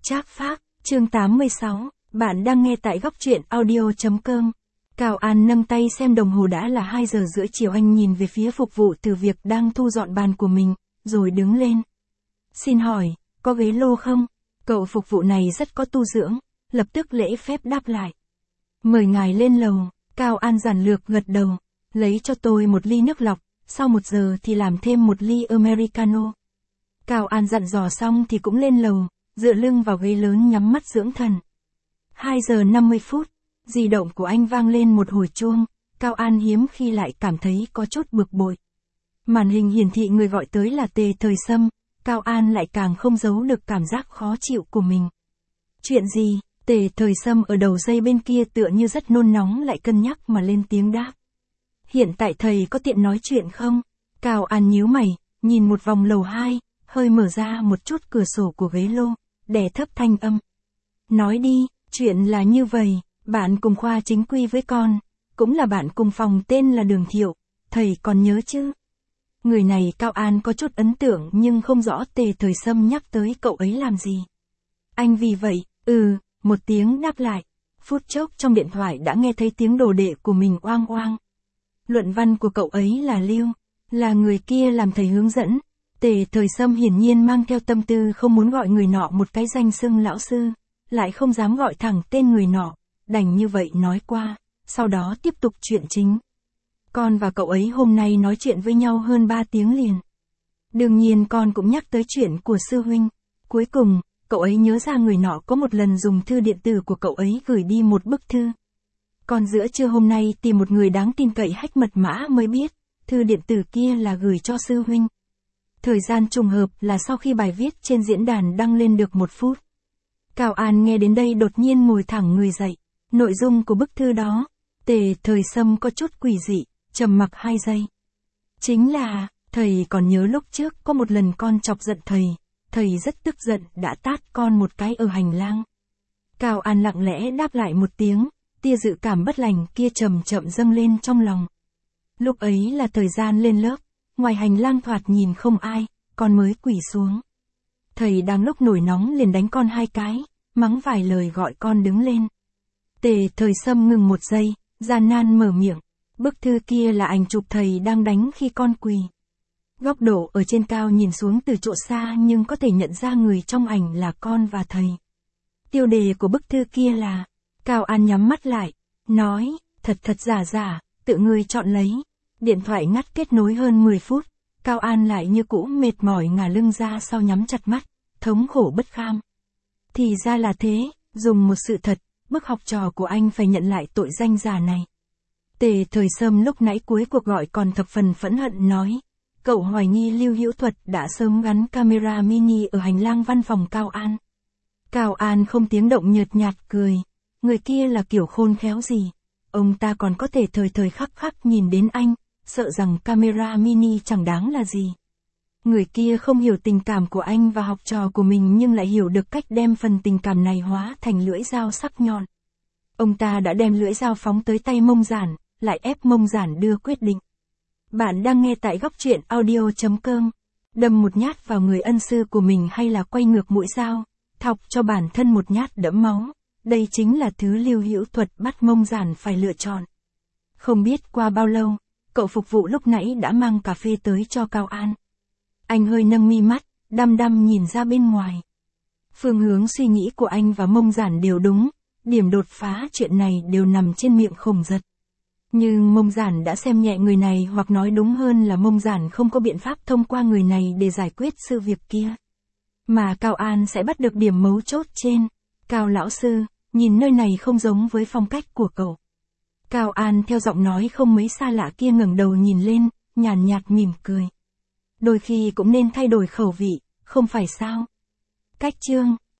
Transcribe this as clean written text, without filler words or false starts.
Trác Phác, chương 86, bạn đang nghe tại góc truyện audio.com. Cao An nâng tay xem đồng hồ đã là 2 giờ rưỡi chiều, anh nhìn về phía phục vụ từ việc đang thu dọn bàn của mình, rồi đứng lên. Xin hỏi, có ghế lô không? Cậu phục vụ này rất có tu dưỡng, lập tức lễ phép đáp lại. Mời ngài lên lầu, Cao An giản lược gật đầu, lấy cho tôi một ly nước lọc, sau 1 giờ thì làm thêm một ly Americano. Cao An dặn dò xong thì cũng lên lầu, dựa lưng vào ghế lớn nhắm mắt dưỡng thần. 2 giờ 50 phút, di động của anh vang lên một hồi chuông, Cao An hiếm khi lại cảm thấy có chút bực bội. Màn hình hiển thị người gọi tới là Tề Thời Sâm, Cao An lại càng không giấu được cảm giác khó chịu của mình. Chuyện gì? Tề Thời Sâm ở đầu dây bên kia tựa như rất nôn nóng lại cân nhắc mà lên tiếng đáp. Hiện tại thầy có tiện nói chuyện không? Cao An nhíu mày, nhìn một vòng lầu 2, hơi mở ra một chút cửa sổ của ghế lô, đè thấp thanh âm. Nói đi, chuyện là như vậy, bạn cùng khoa chính quy với con, cũng là bạn cùng phòng tên là Đường Thiệu, thầy còn nhớ chứ? Người này Cao An có chút ấn tượng nhưng không rõ Tề Thời Sâm nhắc tới cậu ấy làm gì. Anh vì vậy, một tiếng đáp lại, phút chốc trong điện thoại đã nghe thấy tiếng đồ đệ của mình oang oang. Luận văn của cậu ấy là Lưu, là người kia làm thầy hướng dẫn. Tề Thời Sâm hiển nhiên mang theo tâm tư không muốn gọi người nọ một cái danh xưng lão sư, lại không dám gọi thẳng tên người nọ, đành như vậy nói qua, sau đó tiếp tục chuyện chính. Con và cậu ấy hôm nay nói chuyện với nhau hơn 3 tiếng liền. Đương nhiên con cũng nhắc tới chuyện của sư huynh. Cuối cùng, cậu ấy nhớ ra người nọ có một lần dùng thư điện tử của cậu ấy gửi đi một bức thư. Còn giữa trưa hôm nay tìm một người đáng tin cậy hack mật mã mới biết, thư điện tử kia là gửi cho sư huynh. Thời gian trùng hợp là sau khi bài viết trên diễn đàn đăng lên được 1 phút. Cao An nghe đến đây đột nhiên ngồi thẳng người dậy. Nội dung của bức thư đó, Tề Thời Sâm có chút quỷ dị, trầm mặc 2 giây. Chính là, thầy còn nhớ lúc trước có một lần con chọc giận thầy rất tức giận đã tát con một cái ở hành lang. Cao An lặng lẽ đáp lại một tiếng, tia dự cảm bất lành kia chậm chậm dâng lên trong lòng. Lúc ấy là thời gian lên lớp, ngoài hành lang thoạt nhìn không ai, con mới quỳ xuống. Thầy đang lúc nổi nóng liền đánh con 2 cái, mắng vài lời gọi con đứng lên. Tề Thời Sâm ngừng 1 giây, gian nan mở miệng. Bức thư kia là ảnh chụp thầy đang đánh khi con quỳ. Góc độ ở trên cao nhìn xuống từ chỗ xa nhưng có thể nhận ra người trong ảnh là con và thầy. Tiêu đề của bức thư kia là, Cao An nhắm mắt lại, nói, thật giả, tự ngươi chọn lấy. Điện thoại ngắt kết nối hơn 10 phút, Cao An lại như cũ mệt mỏi ngả lưng ra sau nhắm chặt mắt, thống khổ bất kham. Thì ra là thế, dùng một sự thật, bức học trò của anh phải nhận lại tội danh giả này. Tề Thời Sâm lúc nãy cuối cuộc gọi còn thập phần phẫn hận nói, cậu hoài nghi Lưu Hữu Thuật đã sớm gắn camera mini ở hành lang văn phòng Cao An. Cao An không tiếng động nhợt nhạt cười, người kia là kiểu khôn khéo gì, ông ta còn có thể thời khắc nhìn đến anh, sợ rằng camera mini chẳng đáng là gì. Người kia không hiểu tình cảm của anh và học trò của mình nhưng lại hiểu được cách đem phần tình cảm này hóa thành lưỡi dao sắc nhọn. Ông ta đã đem lưỡi dao phóng tới tay Mông Giản, lại ép Mông Giản đưa quyết định. Bạn đang nghe tại góc truyện audio.com. Đâm một nhát vào người ân sư của mình hay là quay ngược mũi dao, thọc cho bản thân một nhát đẫm máu. Đây chính là thứ Lưu Hữu Thuật bắt Mông Giản phải lựa chọn. Không biết qua bao lâu, cậu phục vụ lúc nãy đã mang cà phê tới cho Cao An. Anh hơi nâng mi mắt, đăm nhìn ra bên ngoài. Phương hướng suy nghĩ của anh và Mông Giản đều đúng, điểm đột phá chuyện này đều nằm trên miệng Khổng Giật. Nhưng Mông Giản đã xem nhẹ người này, hoặc nói đúng hơn là Mông Giản không có biện pháp thông qua người này để giải quyết sự việc kia. Mà Cao An sẽ bắt được điểm mấu chốt trên. Cao lão sư, nhìn nơi này không giống với phong cách của cậu. Cao An theo giọng nói không mấy xa lạ kia ngẩng đầu nhìn lên, nhàn nhạt mỉm cười. Đôi khi cũng nên thay đổi khẩu vị, không phải sao? Cách chương